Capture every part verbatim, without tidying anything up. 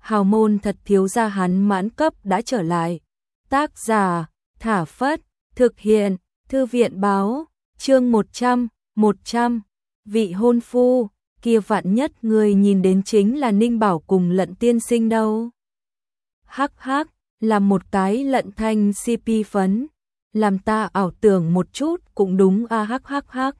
hào môn thật thiếu gia hắn mãn cấp đã trở lại. Tác giả, Thả Phất, thực hiện, Thư viện báo, chương một trăm, một trăm, vị hôn phu, kia vạn nhất người nhìn đến chính là Ninh Bảo cùng Lận tiên sinh đâu. Hắc hắc, làm một cái Lận Thanh xê pê phấn, làm ta ảo tưởng một chút cũng đúng a hắc hắc hắc.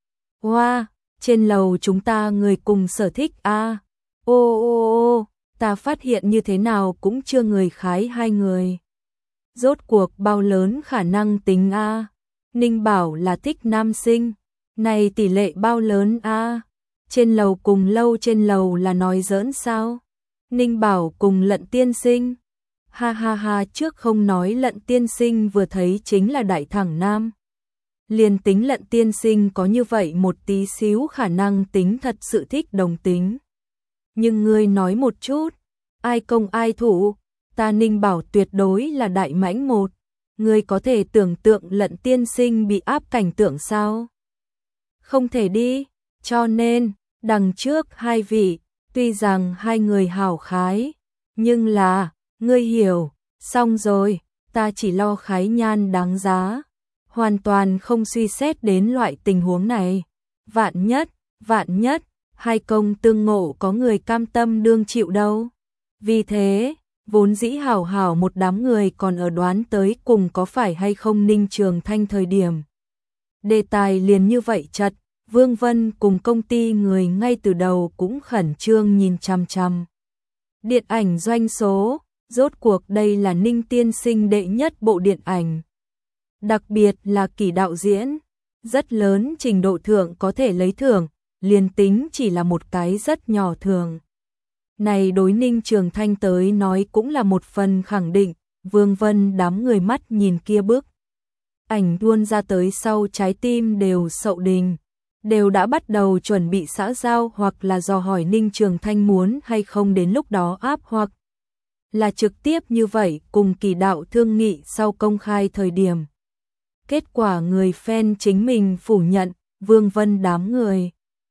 Hoa, trên lầu chúng ta người cùng sở thích a. Ô ô ô, ta phát hiện như thế nào cũng chưa người khái hai người. Rốt cuộc bao lớn khả năng tính a? Ninh Bảo là thích nam sinh, này tỷ lệ bao lớn a? Trên lầu cùng lâu trên lầu là nói giỡn sao? Ninh Bảo cùng Lận tiên sinh. Ha ha ha, trước không nói Lận tiên sinh vừa thấy chính là đại thẳng nam. Liền tính Lận tiên sinh có như vậy một tí xíu khả năng tính thật sự thích đồng tính. Nhưng ngươi nói một chút, ai công ai thủ, ta Ninh Bảo tuyệt đối là đại mãnh một. Ngươi có thể tưởng tượng Lận tiên sinh bị áp cảnh tượng sao? Không thể đi, cho nên, đằng trước hai vị, tuy rằng hai người hào khái, nhưng là, ngươi hiểu, xong rồi, ta chỉ lo khái nhan đáng giá, hoàn toàn không suy xét đến loại tình huống này. Vạn nhất, vạn nhất, hai công tương ngộ có người cam tâm đương chịu đâu. Vì thế, vốn dĩ hảo hảo một đám người còn ở đoán tới cùng có phải hay không Ninh Trường Thanh thời điểm. Đề tài liền như vậy chật, Vương Vân cùng công ty người ngay từ đầu cũng khẩn trương nhìn chằm chằm. Điện ảnh doanh số, rốt cuộc đây là Ninh tiên sinh đệ nhất bộ điện ảnh. Đặc biệt là Kỷ đạo diễn, rất lớn trình độ thượng có thể lấy thưởng, liền tính chỉ là một cái rất nhỏ thưởng. Này đối Ninh Trường Thanh tới nói cũng là một phần khẳng định. Vương Vân đám người mắt nhìn kia bức ảnh tuôn ra tới sau trái tim đều sậu đình, đều đã bắt đầu chuẩn bị xã giao hoặc là dò hỏi Ninh Trường Thanh muốn hay không đến lúc đó áp hoặc là trực tiếp như vậy cùng Kỷ đạo thương nghị sau công khai thời điểm. Kết quả người fan chính mình phủ nhận, Vương Vân đám người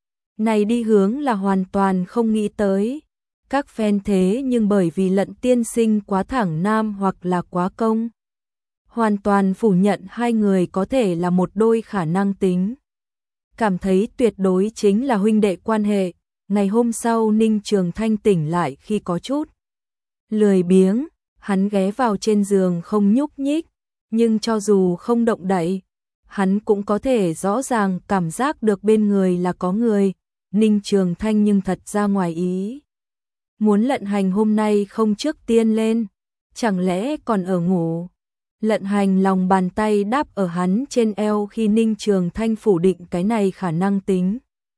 này đi hướng là hoàn toàn không nghĩ tới. Các fan thế nhưng bởi vì Lận tiên sinh quá thẳng nam hoặc là quá công, hoàn toàn phủ nhận hai người có thể là một đôi khả năng tính. Cảm thấy tuyệt đối chính là huynh đệ quan hệ. Ngày hôm sau Ninh Trường Thanh tỉnh lại khi có chút lười biếng, hắn ghé vào trên giường không nhúc nhích, nhưng cho dù không động đậy, hắn cũng có thể rõ ràng cảm giác được bên người là có người. Ninh Trường Thanh nhưng thật ra ngoài ý muốn Lận Hành hôm nay không trước tiên lên, chẳng lẽ còn ở ngủ. Lận Hành lòng bàn tay đáp ở hắn trên eo khi Ninh Trường Thanh phủ định cái này khả năng tính.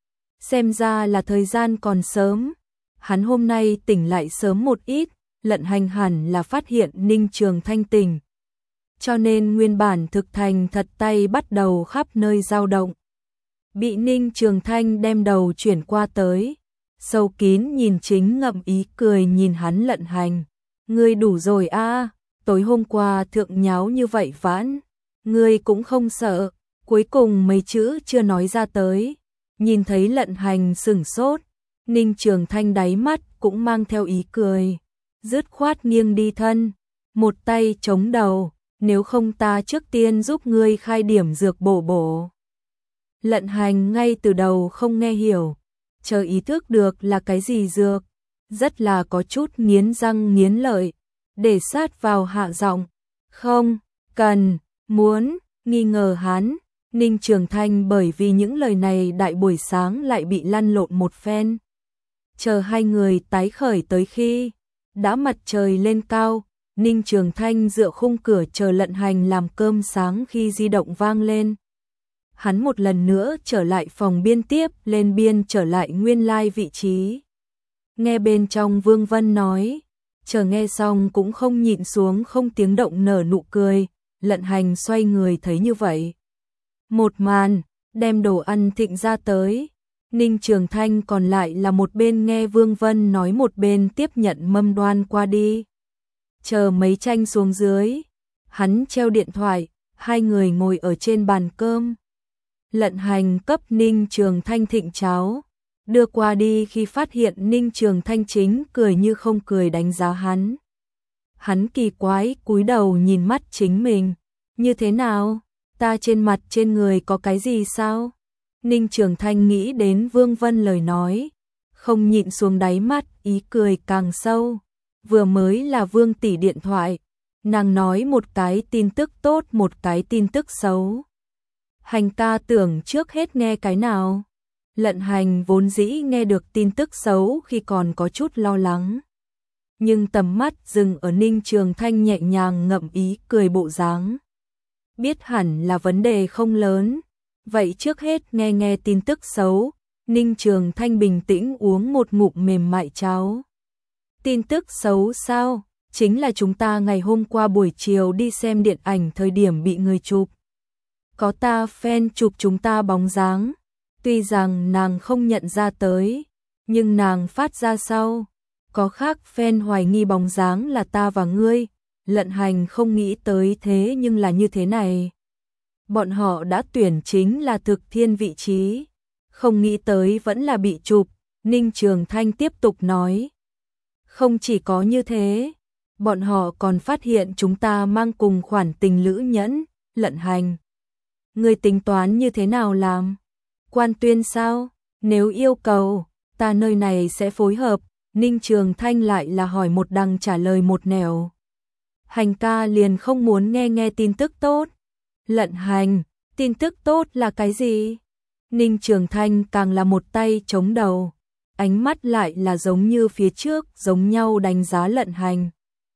Xem ra là thời gian còn sớm, hắn hôm nay tỉnh lại sớm một ít. Lận Hành hẳn là phát hiện Ninh Trường Thanh tỉnh, cho nên nguyên bản thực thành thật tay bắt đầu khắp nơi dao động. Bị Ninh Trường Thanh đem đầu chuyển qua tới, sâu kín nhìn chính ngậm ý cười nhìn hắn. Lận Hành, ngươi đủ rồi a, tối hôm qua thượng nháo như vậy vãn, ngươi cũng không sợ. Cuối cùng mấy chữ chưa nói ra tới, nhìn thấy Lận Hành sửng sốt, Ninh Trường Thanh đáy mắt cũng mang theo ý cười, dứt khoát nghiêng đi thân, một tay chống đầu, nếu không ta trước tiên giúp ngươi khai điểm dược bổ bổ. Lận Hành ngay từ đầu không nghe hiểu, chờ ý thức được là cái gì dược, rất là có chút nghiến răng nghiến lợi, để sát vào hạ giọng, không, cần, muốn, nghi ngờ hắn. Ninh Trường Thanh bởi vì những lời này đại buổi sáng lại bị lăn lộn một phen. Chờ hai người tái khởi tới khi đã mặt trời lên cao, Ninh Trường Thanh dựa khung cửa chờ Lận Hành làm cơm sáng khi di động vang lên. Hắn một lần nữa trở lại phòng biên tiếp lên biên trở lại nguyên lai vị trí. Nghe bên trong Vương Vân nói, chờ nghe xong cũng không nhịn xuống không tiếng động nở nụ cười. Lận Hành xoay người thấy như vậy một màn, đem đồ ăn thịnh ra tới. Ninh Trường Thanh còn lại là một bên nghe Vương Vân nói một bên tiếp nhận mâm đoan qua đi. Chờ mấy tranh xuống dưới, hắn treo điện thoại, hai người ngồi ở trên bàn cơm. Lận Hành cấp Ninh Trường Thanh thịnh cháo, đưa qua đi khi phát hiện Ninh Trường Thanh chính cười như không cười đánh giá hắn. Hắn kỳ quái cúi đầu nhìn mắt chính mình, như thế nào, ta trên mặt trên người có cái gì sao? Ninh Trường Thanh nghĩ đến Vương Vân lời nói, không nhịn xuống đáy mắt, ý cười càng sâu. Vừa mới là Vương tỷ điện thoại, nàng nói một cái tin tức tốt một cái tin tức xấu. Hành ca tưởng trước hết nghe cái nào. Lận Hành vốn dĩ nghe được tin tức xấu khi còn có chút lo lắng. Nhưng tầm mắt dừng ở Ninh Trường Thanh nhẹ nhàng ngậm ý cười bộ dáng. Biết hẳn là vấn đề không lớn. Vậy trước hết nghe nghe tin tức xấu. Ninh Trường Thanh bình tĩnh uống một ngụm mềm mại cháo. Tin tức xấu sao? Chính là chúng ta ngày hôm qua buổi chiều đi xem điện ảnh thời điểm bị người chụp. Có ta fan chụp chúng ta bóng dáng. Tuy rằng nàng không nhận ra tới, nhưng nàng phát ra sau. Có khác fan hoài nghi bóng dáng là ta và ngươi. Lận Hành không nghĩ tới thế nhưng là như thế này. Bọn họ đã tuyển chính là thực thiên vị trí. Không nghĩ tới vẫn là bị chụp. Ninh Trường Thanh tiếp tục nói. Không chỉ có như thế, bọn họ còn phát hiện chúng ta mang cùng khoản tình lữ nhẫn. Lận Hành, ngươi tính toán như thế nào làm? Quan tuyên sao? Nếu yêu cầu, ta nơi này sẽ phối hợp. Ninh Trường Thanh lại là hỏi một đằng trả lời một nẻo. Hành ca liền không muốn nghe nghe tin tức tốt. Lận Hành, tin tức tốt là cái gì? Ninh Trường Thanh càng là một tay chống đầu. Ánh mắt lại là giống như phía trước, giống nhau đánh giá Lận Hành.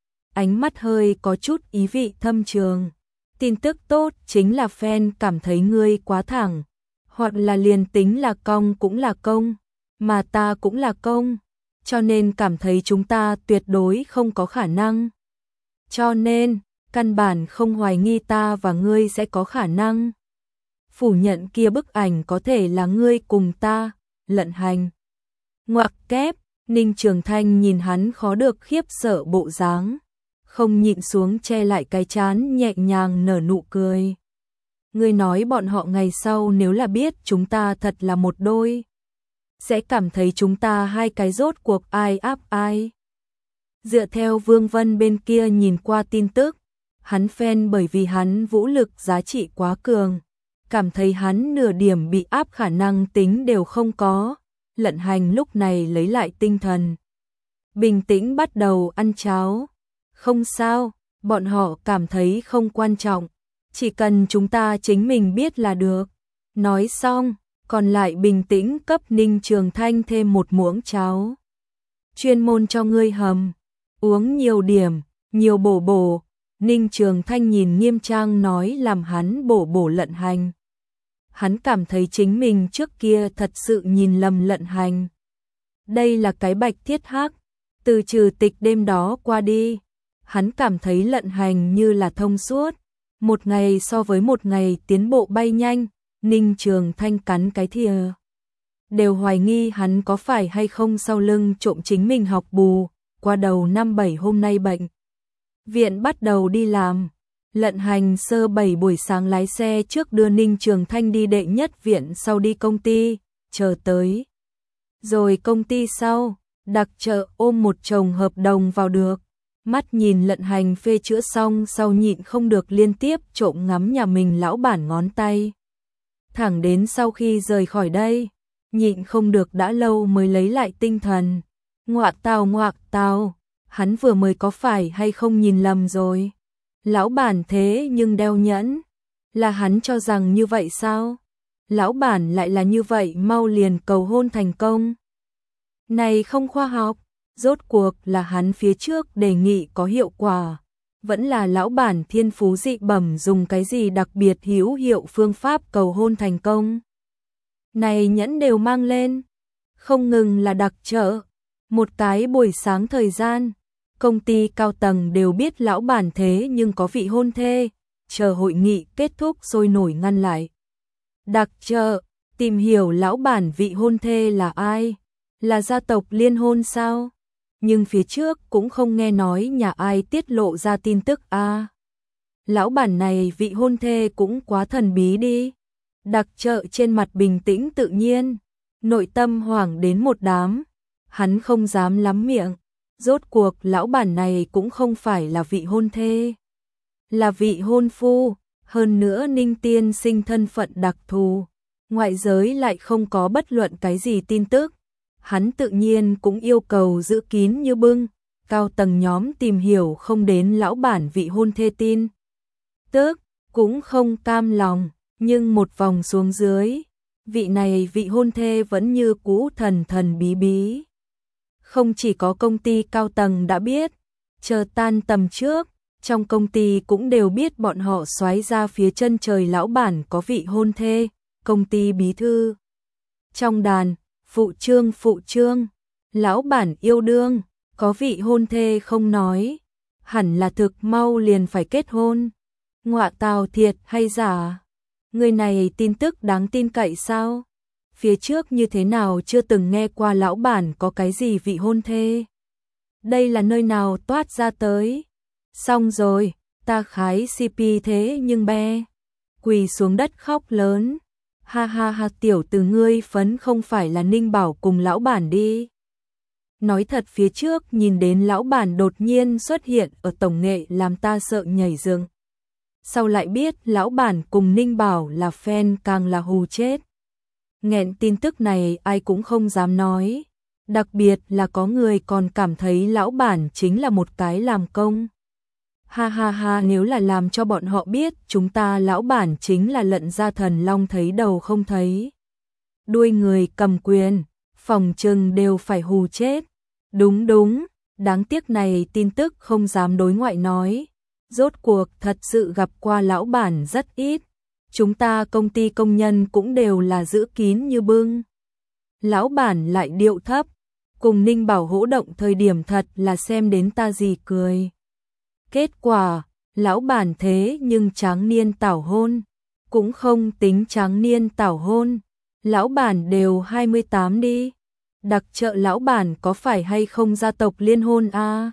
Ánh mắt hơi có chút ý vị thâm trường. Tin tức tốt chính là fan cảm thấy ngươi quá thẳng. Hoặc là liền tính là cong cũng là công, mà ta cũng là công, cho nên cảm thấy chúng ta tuyệt đối không có khả năng. Cho nên, căn bản không hoài nghi ta và ngươi sẽ có khả năng. Phủ nhận kia bức ảnh có thể là ngươi cùng ta. Lận Hành. Ngoặc kép, Ninh Trường Thanh nhìn hắn khó được khiếp sợ bộ dáng, không nhịn xuống che lại cái trán, nhẹ nhàng nở nụ cười. Ngươi nói bọn họ ngày sau nếu là biết chúng ta thật là một đôi, sẽ cảm thấy chúng ta hai cái rốt cuộc ai áp ai. Dựa theo Vương Vân bên kia nhìn qua tin tức, hắn fan bởi vì hắn vũ lực giá trị quá cường, cảm thấy hắn nửa điểm bị áp khả năng tính đều không có. Lận Hành lúc này lấy lại tinh thần, bình tĩnh bắt đầu ăn cháo. Không sao, bọn họ cảm thấy không quan trọng, chỉ cần chúng ta chính mình biết là được. Nói xong, còn lại bình tĩnh cấp Ninh Trường Thanh thêm một muỗng cháo. Chuyên môn cho ngươi hầm, uống nhiều điểm, nhiều bổ bổ. Ninh Trường Thanh nhìn nghiêm trang nói làm hắn bổ bổ Lận Hành. Hắn cảm thấy chính mình trước kia thật sự nhìn lầm Lận Hành. Đây là cái bạch thiết hắc, từ trừ tịch đêm đó qua đi, hắn cảm thấy Lận Hành như là thông suốt, một ngày so với một ngày tiến bộ bay nhanh. Ninh Trường Thanh cắn cái thìa, đều hoài nghi hắn có phải hay không sau lưng trộm chính mình học bù. Qua đầu năm bảy hôm nay bệnh viện bắt đầu đi làm. Lận Hành sơ bảy buổi sáng lái xe trước đưa Ninh Trường Thanh đi đệ nhất viện, sau đi công ty, chờ tới. Rồi công ty sau, đặc trợ ôm một chồng hợp đồng vào được. Mắt nhìn Lận Hành phê chữa xong sau nhịn không được liên tiếp trộm ngắm nhà mình lão bản ngón tay. Thẳng đến sau khi rời khỏi đây, nhịn không được đã lâu mới lấy lại tinh thần. Ngoạc tào ngoạc tào, hắn vừa mới có phải hay không nhìn lầm rồi. Lão bản thế nhưng đeo nhẫn, là hắn cho rằng như vậy sao? Lão bản lại là như vậy mau liền cầu hôn thành công. Này không khoa học, rốt cuộc là hắn phía trước đề nghị có hiệu quả, vẫn là lão bản thiên phú dị bẩm dùng cái gì đặc biệt hữu hiệu phương pháp cầu hôn thành công. Này nhẫn đều mang lên, không ngừng là đặc trợ, một cái buổi sáng thời gian, công ty cao tầng đều biết lão bản thế nhưng có vị hôn thê, chờ hội nghị kết thúc sôi nổi ngăn lại. Đặc trợ, tìm hiểu lão bản vị hôn thê là ai, là gia tộc liên hôn sao? Nhưng phía trước cũng không nghe nói nhà ai tiết lộ ra tin tức a. À, lão bản này vị hôn thê cũng quá thần bí đi. Đặc trợ trên mặt bình tĩnh tự nhiên, nội tâm hoảng đến một đám, hắn không dám lắm miệng, rốt cuộc lão bản này cũng không phải là vị hôn thê, là vị hôn phu, hơn nữa Ninh tiên sinh thân phận đặc thù, ngoại giới lại không có bất luận cái gì tin tức, hắn tự nhiên cũng yêu cầu giữ kín như bưng, cao tầng nhóm tìm hiểu không đến lão bản vị hôn thê tin tức, cũng không cam lòng, nhưng một vòng xuống dưới, vị này vị hôn thê vẫn như cũ thần thần bí bí. Không chỉ có công ty cao tầng đã biết, chờ tan tầm trước, trong công ty cũng đều biết bọn họ xoáy ra phía chân trời lão bản có vị hôn thê, công ty bí thư. Trong đàn, phụ trương phụ trương, lão bản yêu đương, có vị hôn thê không nói, hẳn là thực mau liền phải kết hôn. Ngọa tào thiệt hay giả? Người này tin tức đáng tin cậy sao? Phía trước như thế nào chưa từng nghe qua lão bản có cái gì vị hôn thê? Đây là nơi nào toát ra tới? Xong rồi, ta khái xê pê thế nhưng be. Quỳ xuống đất khóc lớn. Ha ha ha, tiểu từ ngươi phấn không phải là Ninh Bảo cùng lão bản đi. Nói thật, phía trước nhìn đến lão bản đột nhiên xuất hiện ở tổng nghệ làm ta sợ nhảy dựng. Sau lại biết lão bản cùng Ninh Bảo là fan càng là hù chết. Nghẹn tin tức này ai cũng không dám nói. Đặc biệt là có người còn cảm thấy lão bản chính là một cái làm công. Ha ha ha, nếu là làm cho bọn họ biết chúng ta lão bản chính là lận ra thần long thấy đầu không thấy đuôi người cầm quyền, phòng trừng đều phải hù chết. Đúng đúng, đáng tiếc này tin tức không dám đối ngoại nói. Rốt cuộc thật sự gặp qua lão bản rất ít. Chúng ta công ty công nhân cũng đều là giữ kín như bưng. Lão bản lại điệu thấp, cùng Ninh Bảo hỗ động thời điểm thật là xem đến ta gì cười. Kết quả, lão bản thế nhưng tráng niên tảo hôn, cũng không tính tráng niên tảo hôn, lão bản đều hai mươi tám đi. Đặc trợ lão bản có phải hay không gia tộc liên hôn a? À?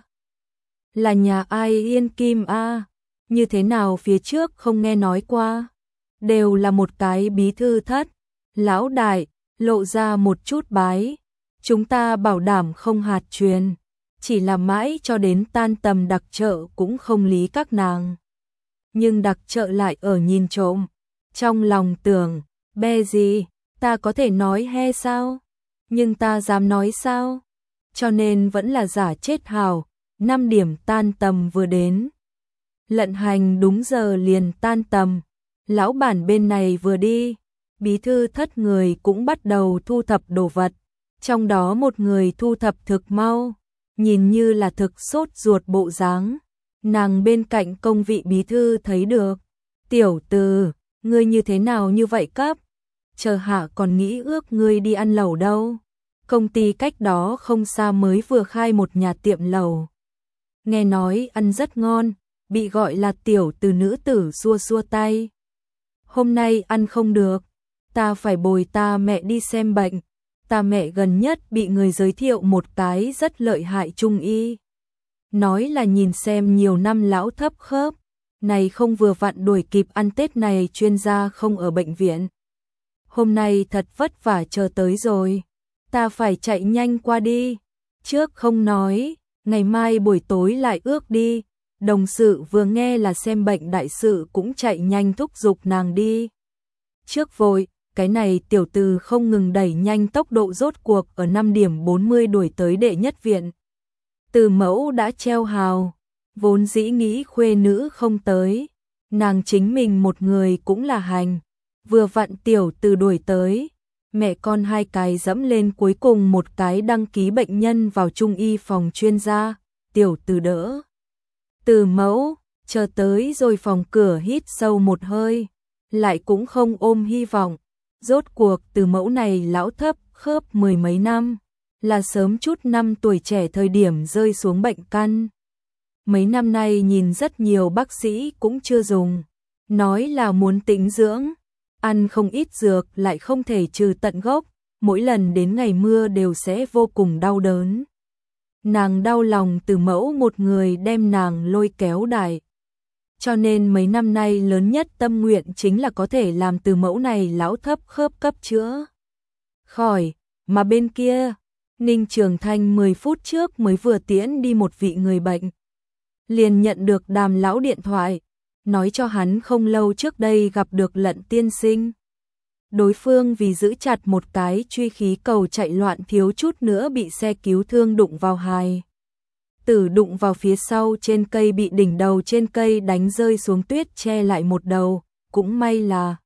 Là nhà ai Yên Kim a? À? Như thế nào phía trước không nghe nói qua? Đều là một cái bí thư thất, lão đại, lộ ra một chút bái. Chúng ta bảo đảm không hạt truyền, chỉ là mãi cho đến tan tầm đặc trợ cũng không lý các nàng. Nhưng đặc trợ lại ở nhìn trộm, trong lòng tưởng, be gì, ta có thể nói he sao? Nhưng ta dám nói sao? Cho nên vẫn là giả chết hào, năm điểm tan tầm vừa đến. Lận hành đúng giờ liền tan tầm, lão bản bên này vừa đi, bí thư thất người cũng bắt đầu thu thập đồ vật, trong đó một người thu thập thực mau, nhìn như là thực sốt ruột bộ dáng. Nàng bên cạnh công vị bí thư thấy được, tiểu từ, ngươi như thế nào như vậy cấp? Chờ hạ còn nghĩ ước ngươi đi ăn lẩu đâu. Công ty cách đó không xa mới vừa khai một nhà tiệm lẩu. Nghe nói ăn rất ngon, bị gọi là tiểu từ nữ tử xua xua tay. Hôm nay ăn không được, ta phải bồi ta mẹ đi xem bệnh. Ta mẹ gần nhất bị người giới thiệu một cái rất lợi hại trung y. Nói là nhìn xem nhiều năm lão thấp khớp, này không vừa vặn đuổi kịp ăn Tết này chuyên gia không ở bệnh viện. Hôm nay thật vất vả chờ tới rồi, ta phải chạy nhanh qua đi. Trước không nói, ngày mai buổi tối lại ước đi. Đồng sự vừa nghe là xem bệnh đại sự cũng chạy nhanh thúc giục nàng đi. Trước vội, cái này tiểu từ không ngừng đẩy nhanh tốc độ, rốt cuộc ở năm điểm bốn mươi đuổi tới đệ nhất viện. Từ mẫu đã treo hào, vốn dĩ nghĩ khuê nữ không tới, nàng chính mình một người cũng là hành. Vừa vặn tiểu từ đuổi tới, mẹ con hai cái dẫm lên cuối cùng một cái đăng ký bệnh nhân vào trung y phòng chuyên gia, tiểu từ đỡ. Từ mẫu, chờ tới rồi phòng cửa hít sâu một hơi, lại cũng không ôm hy vọng. Rốt cuộc từ mẫu này lão thấp khớp mười mấy năm, là sớm chút năm tuổi trẻ thời điểm rơi xuống bệnh căn. Mấy năm nay nhìn rất nhiều bác sĩ cũng chưa dùng, nói là muốn tĩnh dưỡng, ăn không ít dược lại không thể trừ tận gốc, mỗi lần đến ngày mưa đều sẽ vô cùng đau đớn. Nàng đau lòng từ mẫu một người đem nàng lôi kéo đại. Cho nên mấy năm nay lớn nhất tâm nguyện chính là có thể làm từ mẫu này lão thấp khớp cấp chữa khỏi, mà bên kia, Ninh Trường Thanh mười phút trước mới vừa tiễn đi một vị người bệnh. Liền nhận được Đàm lão điện thoại, nói cho hắn không lâu trước đây gặp được Lận tiên sinh. Đối phương vì giữ chặt một cái truy khí cầu chạy loạn thiếu chút nữa bị xe cứu thương đụng vào hài. Tử đụng vào phía sau trên cây bị đỉnh đầu trên cây đánh rơi xuống tuyết che lại một đầu, cũng may là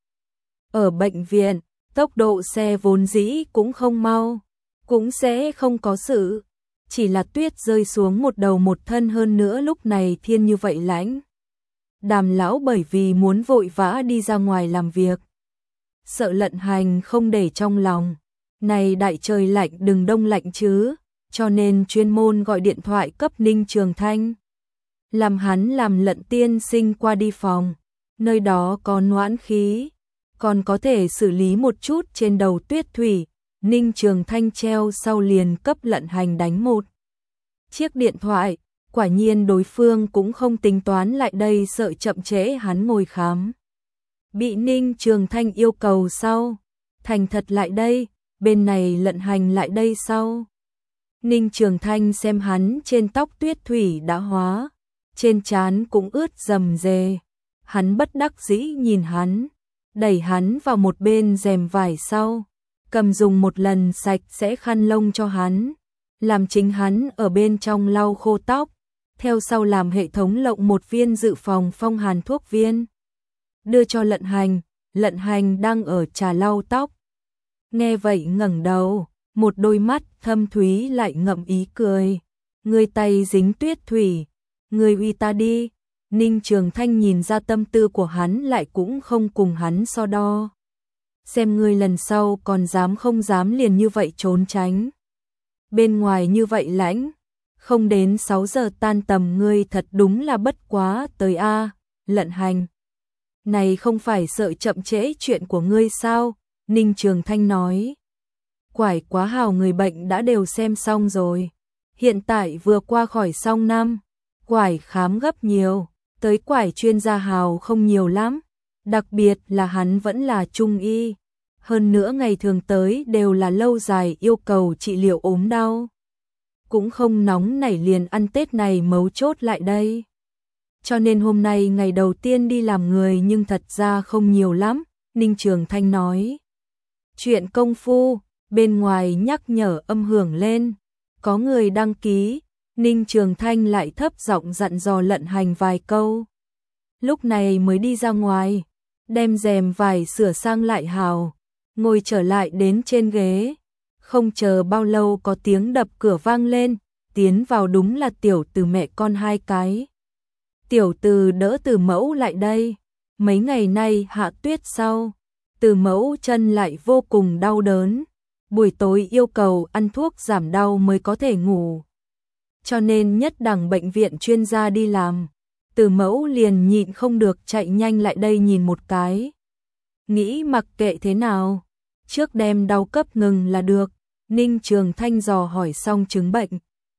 ở bệnh viện, tốc độ xe vốn dĩ cũng không mau, cũng sẽ không có sự, chỉ là tuyết rơi xuống một đầu một thân hơn nữa lúc này thiên như vậy lãnh. Đàm lão bởi vì muốn vội vã đi ra ngoài làm việc, sợ Lận Hành không để trong lòng, này đại trời lạnh đừng đông lạnh chứ, cho nên chuyên môn gọi điện thoại cấp Ninh Trường Thanh. Làm hắn làm Lận tiên sinh qua đi phòng, nơi đó có noãn khí, còn có thể xử lý một chút trên đầu tuyết thủy. Ninh Trường Thanh treo sau liền cấp Lận Hành đánh một chiếc điện thoại, quả nhiên đối phương cũng không tính toán lại đây sợ chậm trễ hắn ngồi khám. Bị Ninh Trường Thanh yêu cầu sau, thành thật lại đây, bên này Lận Hành lại đây sau. Ninh Trường Thanh xem hắn trên tóc tuyết thủy đã hóa, trên trán cũng ướt rầm rề. Hắn bất đắc dĩ nhìn hắn, đẩy hắn vào một bên rèm vải sau, cầm dùng một lần sạch sẽ khăn lông cho hắn, làm chính hắn ở bên trong lau khô tóc, theo sau làm hệ thống lộng một viên dự phòng phong hàn thuốc viên. Đưa cho Lận Hành, Lận Hành đang ở trà lau tóc. Nghe vậy ngẩng đầu, một đôi mắt thâm thúy lại ngậm ý cười. Người tay dính tuyết thủy, người uy ta đi. Ninh Trường Thanh nhìn ra tâm tư của hắn lại cũng không cùng hắn so đo. Xem ngươi lần sau còn dám không dám liền như vậy trốn tránh. Bên ngoài như vậy lãnh, không đến sáu giờ tan tầm ngươi thật đúng là bất quá tới a. Lận Hành, này không phải sợ chậm trễ chuyện của ngươi sao? Ninh Trường Thanh nói. Quải quá hào người bệnh đã đều xem xong rồi. Hiện tại vừa qua khỏi xong năm, quải khám gấp nhiều, tới quải chuyên gia hào không nhiều lắm, đặc biệt là hắn vẫn là trung y. Hơn nữa ngày thường tới đều là lâu dài yêu cầu trị liệu ốm đau. Cũng không nóng nảy liền ăn Tết này mấu chốt lại đây. Cho nên hôm nay ngày đầu tiên đi làm người nhưng thật ra không nhiều lắm, Ninh Trường Thanh nói. Chuyện công phu, bên ngoài nhắc nhở âm hưởng lên, có người đăng ký, Ninh Trường Thanh lại thấp giọng dặn dò Lận Hành vài câu. Lúc này mới đi ra ngoài, đem rèm vải sửa sang lại hào, ngồi trở lại đến trên ghế. Không chờ bao lâu có tiếng đập cửa vang lên, tiến vào đúng là Tiểu Từ mẹ con hai cái. Tiểu Từ đỡ Từ mẫu lại đây, mấy ngày nay hạ tuyết sau, Từ mẫu chân lại vô cùng đau đớn, buổi tối yêu cầu ăn thuốc giảm đau mới có thể ngủ. Cho nên nhất đẳng bệnh viện chuyên gia đi làm, Từ mẫu liền nhịn không được chạy nhanh lại đây nhìn một cái. Nghĩ mặc kệ thế nào, trước đem đau cấp ngừng là được. Ninh Trường Thanh dò hỏi xong chứng bệnh,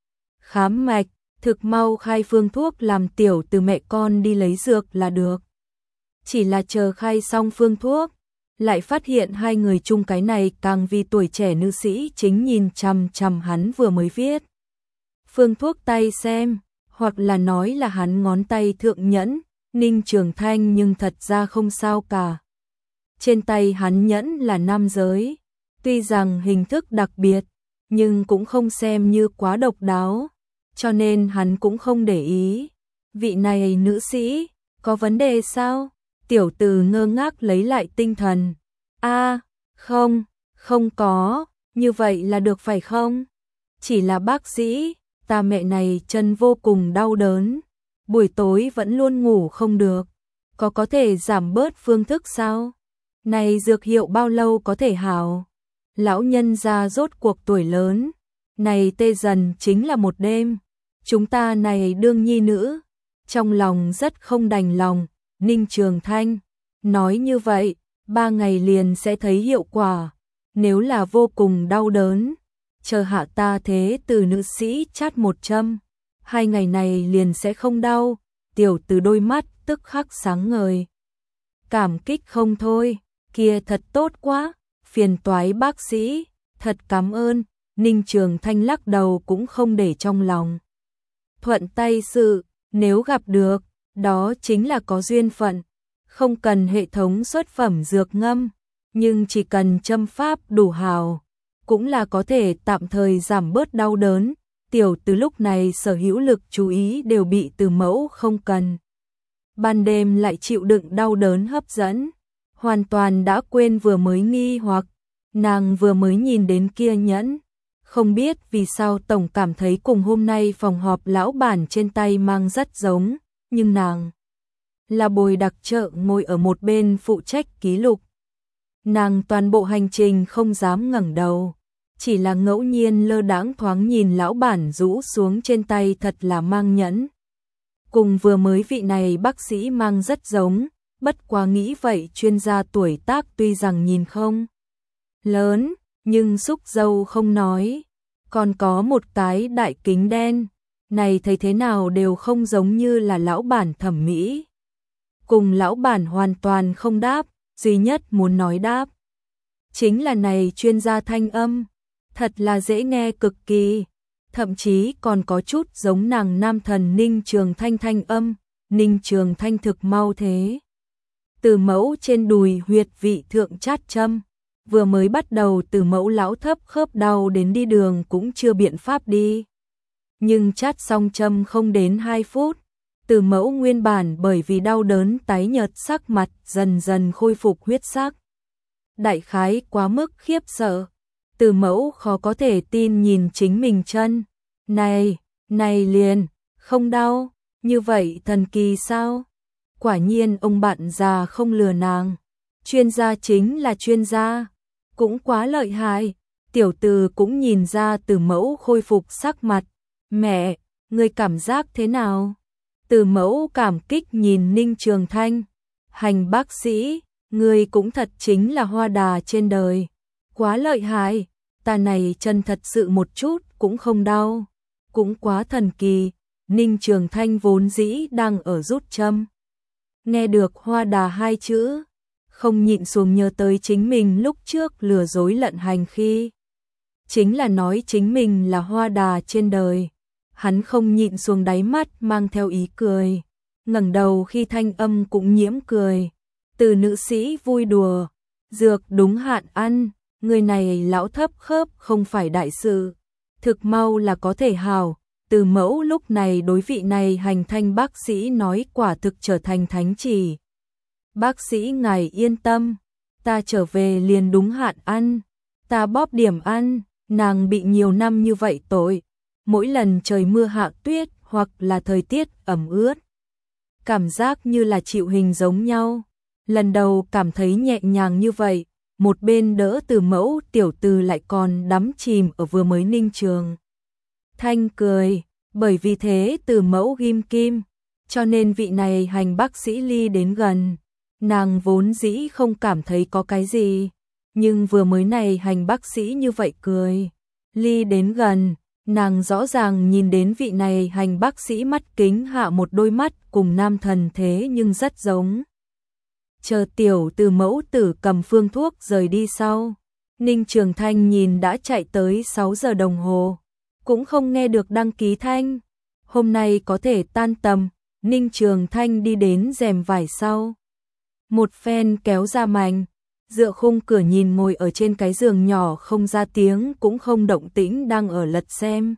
khám mạch, thực mau khai phương thuốc làm Tiểu Từ mẹ con đi lấy dược là được. Chỉ là chờ khai xong phương thuốc, lại phát hiện hai người chung cái này càng vì tuổi trẻ nữ sĩ chính nhìn chằm chằm hắn vừa mới viết. Phương thuốc tay xem, hoặc là nói là hắn ngón tay thượng nhẫn, Ninh Trường Thanh nhưng thật ra không sao cả. Trên tay hắn nhẫn là nam giới, tuy rằng hình thức đặc biệt, nhưng cũng không xem như quá độc đáo, cho nên hắn cũng không để ý. Vị này nữ sĩ, có vấn đề sao? Tiểu Từ ngơ ngác lấy lại tinh thần. A, không, không có, như vậy là được phải không? Chỉ là bác sĩ, ta mẹ này chân vô cùng đau đớn, buổi tối vẫn luôn ngủ không được, có có thể giảm bớt phương thức sao? Này dược hiệu bao lâu có thể hảo? Lão nhân gia rốt cuộc tuổi lớn, này tê dần chính là một đêm, chúng ta này đương nhi nữ, trong lòng rất không đành lòng. Ninh Trường Thanh nói như vậy, ba ngày liền sẽ thấy hiệu quả, nếu là vô cùng đau đớn, chờ hạ ta thế Từ nữ sĩ chát một châm, hai ngày này liền sẽ không đau. Tiểu Từ đôi mắt tức khắc sáng ngời, cảm kích không thôi, kia thật tốt quá, phiền toái bác sĩ, Thật cảm ơn, Ninh Trường Thanh lắc đầu cũng không để trong lòng. Thuận tay sự, nếu gặp được, đó chính là có duyên phận, không cần hệ thống xuất phẩm dược ngâm, nhưng chỉ cần châm pháp đủ hào, cũng là có thể tạm thời giảm bớt đau đớn. Tiểu Từ lúc này sở hữu lực chú ý đều bị Từ Mẫu không cần. Ban đêm lại chịu đựng đau đớn hấp dẫn, hoàn toàn đã quên vừa mới nghi hoặc, nàng vừa mới nhìn đến kia nhẫn. Không biết vì sao tổng cảm thấy cùng hôm nay phòng họp lão bản trên tay mang rất giống, nhưng nàng là bồi đặc trợ ngồi ở một bên phụ trách ký lục. Nàng toàn bộ hành trình không dám ngẩng đầu, chỉ là ngẫu nhiên lơ đãng thoáng nhìn lão bản rũ xuống trên tay thật là mang nhẫn. Cùng vừa mới vị này bác sĩ mang rất giống, bất quá nghĩ vậy chuyên gia tuổi tác tuy rằng nhìn không lớn, nhưng xúc dâu không nói, còn có một cái đại kính đen, này thấy thế nào đều không giống như là lão bản thẩm mỹ. Cùng lão bản hoàn toàn không đáp, duy nhất muốn nói đáp chính là này chuyên gia thanh âm, thật là dễ nghe cực kỳ, thậm chí còn có chút giống nàng nam thần Ninh Trường Thanh thanh âm. Ninh Trường Thanh thực mau thế. Từ Mẫu trên đùi huyệt vị thượng chát châm, vừa mới bắt đầu Từ Mẫu lão thấp khớp đau đến đi đường cũng chưa biện pháp đi. Nhưng chát xong châm không đến hai phút, Từ Mẫu nguyên bản bởi vì đau đớn tái nhợt sắc mặt dần dần khôi phục huyết sắc. Đại khái quá mức khiếp sợ, Từ Mẫu khó có thể tin nhìn chính mình chân. Này, này liền, không đau, như vậy thần kỳ sao? Quả nhiên ông bạn già không lừa nàng, chuyên gia chính là chuyên gia, cũng quá lợi hại. Tiểu Từ cũng nhìn ra Từ Mẫu khôi phục sắc mặt. Mẹ, người cảm giác thế nào? Từ Mẫu cảm kích nhìn Ninh Trường Thanh. Hành bác sĩ, người cũng thật chính là hoa đà trên đời. Quá lợi hại, ta này chân thật sự một chút cũng không đau. Cũng quá thần kỳ. Ninh Trường Thanh vốn dĩ đang ở rút châm, nghe được hoa đà hai chữ, không nhịn xuống nhớ tới chính mình lúc trước lừa dối lận hành khi. Chính là nói chính mình là hoa đà trên đời. Hắn không nhịn xuống đáy mắt mang theo ý cười, ngẩng đầu khi thanh âm cũng nhiễm cười. Từ nữ sĩ vui đùa, dược đúng hạn ăn, người này lão thấp khớp không phải đại sự, thực mau là có thể hào. Từ Mẫu lúc này đối vị này hành thanh bác sĩ nói quả thực trở thành thánh chỉ. Bác sĩ ngài yên tâm, ta trở về liền đúng hạn ăn, ta bóp điểm ăn. Nàng bị nhiều năm như vậy tội, mỗi lần trời mưa hạ tuyết hoặc là thời tiết ẩm ướt, cảm giác như là chịu hình giống nhau. Lần đầu cảm thấy nhẹ nhàng như vậy, một bên đỡ Từ Mẫu, Tiểu Từ lại còn đắm chìm ở vừa mới Ninh Trường Thanh cười, bởi vì thế Từ Mẫu ghim kim, cho nên vị này hành bác sĩ ly đến gần. Nàng vốn dĩ không cảm thấy có cái gì, nhưng vừa mới này hành bác sĩ như vậy cười, ly đến gần, nàng rõ ràng nhìn đến vị này hành bác sĩ mắt kính hạ một đôi mắt cùng nam thần thế nhưng rất giống. Chờ Tiểu Từ mẫu tử cầm phương thuốc rời đi sau, Ninh Trường Thanh nhìn đã chạy tới sáu giờ đồng hồ, cũng không nghe được đăng ký thanh. Hôm nay có thể tan tầm, Ninh Trường Thanh đi đến rèm vải sau, một phen kéo ra mành, dựa khung cửa nhìn ngồi ở trên cái giường nhỏ không ra tiếng cũng không động tĩnh đang ở lật xem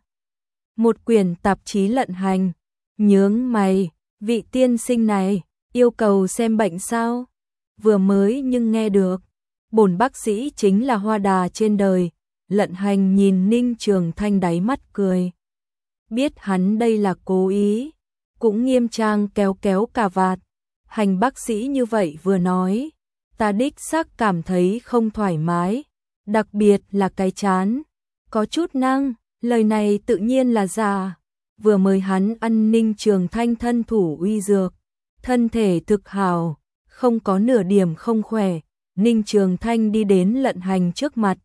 một quyển tạp chí lận hành, nhướng mày, vị tiên sinh này yêu cầu xem bệnh sao? Vừa mới nhưng nghe được, bổn bác sĩ chính là hoa đà trên đời. Lận hành nhìn Ninh Trường Thanh đáy mắt cười, biết hắn đây là cố ý, cũng nghiêm trang kéo kéo cà vạt. Hành bác sĩ như vậy vừa nói, ta đích xác cảm thấy không thoải mái, đặc biệt là cái chán, có chút năng, lời này tự nhiên là giả. Vừa mới hắn ăn Ninh Trường Thanh thân thủ uy dược, thân thể thực hào, không có nửa điểm không khỏe. Ninh Trường Thanh đi đến lận hành trước mặt,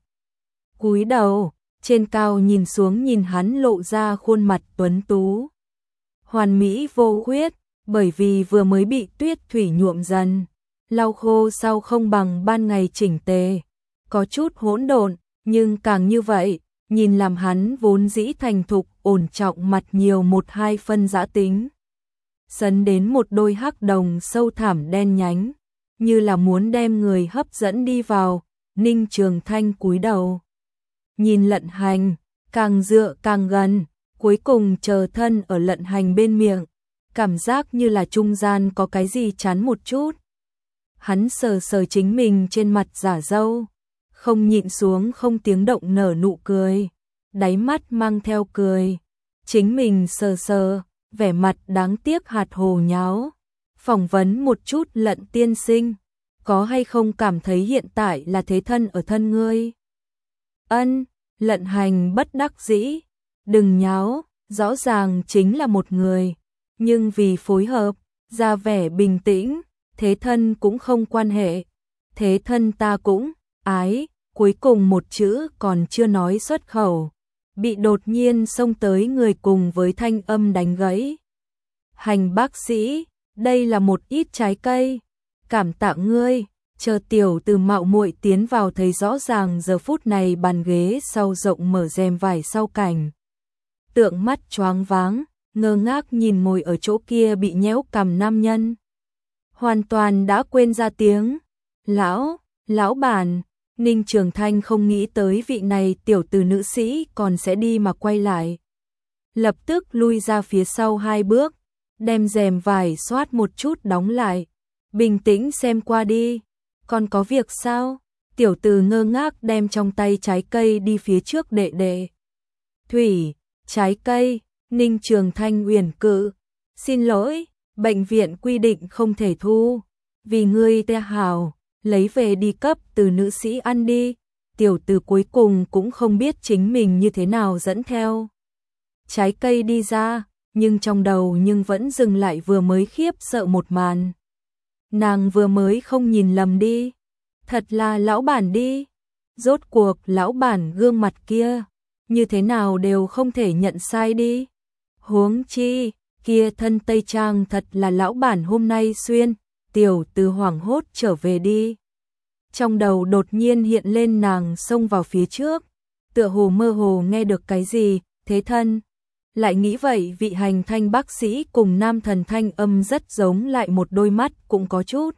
cúi đầu, trên cao nhìn xuống nhìn hắn lộ ra khuôn mặt tuấn tú, hoàn mỹ vô khuyết, bởi vì vừa mới bị tuyết thủy nhuộm dần, lau khô sau không bằng ban ngày chỉnh tề, có chút hỗn độn, Nhưng càng như vậy, nhìn làm hắn vốn dĩ thành thục ổn trọng mặt nhiều một hai phân dã tính. Sấn đến một đôi hắc đồng sâu thẳm đen nhánh, như là muốn đem người hấp dẫn đi vào. Ninh Trường Thanh cúi đầu, nhìn Lận Hành, càng dựa càng gần, cuối cùng chờ thân ở Lận Hành bên miệng, cảm giác như là trung gian có cái gì chắn một chút. Hắn sờ sờ chính mình trên mặt giả dâu, không nhịn xuống không tiếng động nở nụ cười, đáy mắt mang theo cười. Chính mình sờ sờ, vẻ mặt đáng tiếc hạt hồ nháo, phỏng vấn một chút Lận tiên sinh, có hay không cảm thấy hiện tại là thế thân ở thân ngươi? Ân, Lận Hành bất đắc dĩ, đừng nháo, rõ ràng chính là một người, nhưng vì phối hợp, ra vẻ bình tĩnh, thế thân cũng không quan hệ, thế thân ta cũng, ái, cuối cùng một chữ còn chưa nói xuất khẩu, bị đột nhiên xông tới người cùng với thanh âm đánh gãy. Hành bác sĩ, đây là một ít trái cây, cảm tạ ngươi. Chờ tiểu từ mạo muội tiến vào thấy rõ ràng giờ phút này bàn ghế sau rộng mở rèm vải sau cảnh. Tượng mắt choáng váng, ngơ ngác nhìn ngồi ở chỗ kia bị nhéo cằm nam nhân. Hoàn toàn đã quên ra tiếng. Lão, lão bản, Ninh Trường Thanh không nghĩ tới vị này tiểu từ nữ sĩ còn sẽ đi mà quay lại. Lập tức lui ra phía sau hai bước, đem rèm vải xoát một chút đóng lại. Bình tĩnh xem qua đi. Còn có việc sao? Tiểu từ ngơ ngác đem trong tay trái cây đi phía trước đệ đệ. Thủy, trái cây, Ninh Trường Thanh uyển cự. Xin lỗi, bệnh viện quy định không thể thu. Vì ngươi tê hào, lấy về đi cấp từ nữ sĩ ăn đi. Tiểu từ cuối cùng cũng không biết chính mình như thế nào dẫn theo. Trái cây đi ra, nhưng trong đầu nhưng vẫn dừng lại vừa mới khiếp sợ một màn. Nàng vừa mới không nhìn lầm đi, thật là lão bản đi. Rốt cuộc lão bản gương mặt kia, như thế nào đều không thể nhận sai đi. Huống chi, kia thân tây trang thật là lão bản hôm nay xuyên. Tiểu từ hoảng hốt trở về đi. Trong đầu đột nhiên hiện lên nàng xông vào phía trước, tựa hồ mơ hồ nghe được cái gì, thế thân. Lại nghĩ vậy vị hành thanh bác sĩ cùng nam thần thanh âm rất giống, lại một đôi mắt cũng có chút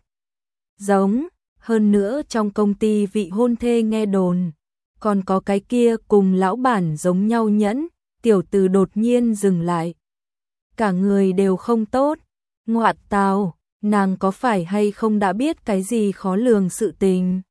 giống, hơn nữa trong công ty vị hôn thê nghe đồn, còn có cái kia cùng lão bản giống nhau nhẫn. Tiểu từ đột nhiên dừng lại, cả người đều không tốt. Ngoạn tào, nàng có phải hay không đã biết cái gì khó lường sự tình?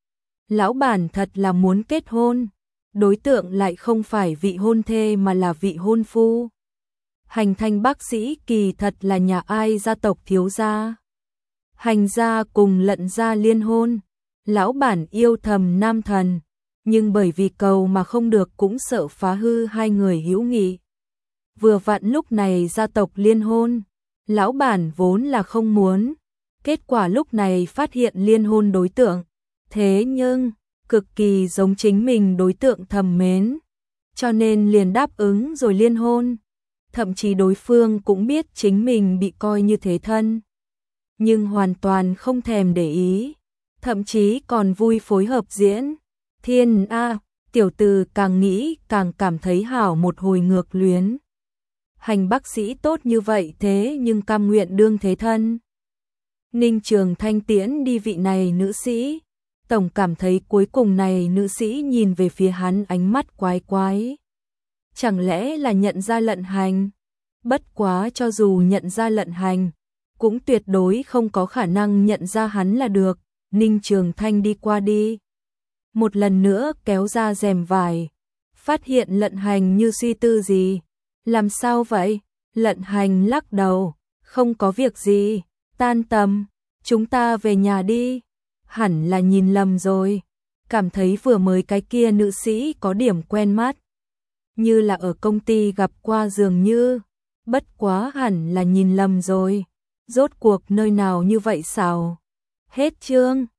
Lão bản thật là muốn kết hôn, đối tượng lại không phải vị hôn thê mà là vị hôn phu. Hành thanh bác sĩ kỳ thật là nhà ai gia tộc thiếu gia. Hành gia cùng Lận gia liên hôn, lão bản yêu thầm nam thần, nhưng bởi vì cầu mà không được cũng sợ phá hư hai người hữu nghị. Vừa vặn lúc này gia tộc liên hôn, lão bản vốn là không muốn, kết quả lúc này phát hiện liên hôn đối tượng, thế nhưng cực kỳ giống chính mình đối tượng thầm mến, cho nên liền đáp ứng rồi liên hôn. Thậm chí đối phương cũng biết chính mình bị coi như thế thân, nhưng hoàn toàn không thèm để ý, thậm chí còn vui phối hợp diễn. Thiên a, tiểu từ càng nghĩ càng cảm thấy hảo một hồi ngược luyến. Hành bác sĩ tốt như vậy thế nhưng cam nguyện đương thế thân. Ninh Trường Thanh tiễn đi vị này nữ sĩ, tổng cảm thấy cuối cùng này nữ sĩ nhìn về phía hắn ánh mắt quái quái. Chẳng lẽ là nhận ra Lận Hành? Bất quá cho dù nhận ra Lận Hành, cũng tuyệt đối không có khả năng nhận ra hắn là được. Ninh Trường Thanh đi qua đi, một lần nữa kéo ra rèm vải, phát hiện Lận Hành như suy tư gì. Làm sao vậy? Lận Hành lắc đầu, không có việc gì, tan tầm, chúng ta về nhà đi. Hẳn là nhìn lầm rồi, cảm thấy vừa mới cái kia nữ sĩ có điểm quen mắt, như là ở công ty gặp qua dường như. Bất quá hẳn là nhìn lầm rồi, rốt cuộc nơi nào như vậy sao? Hết chương.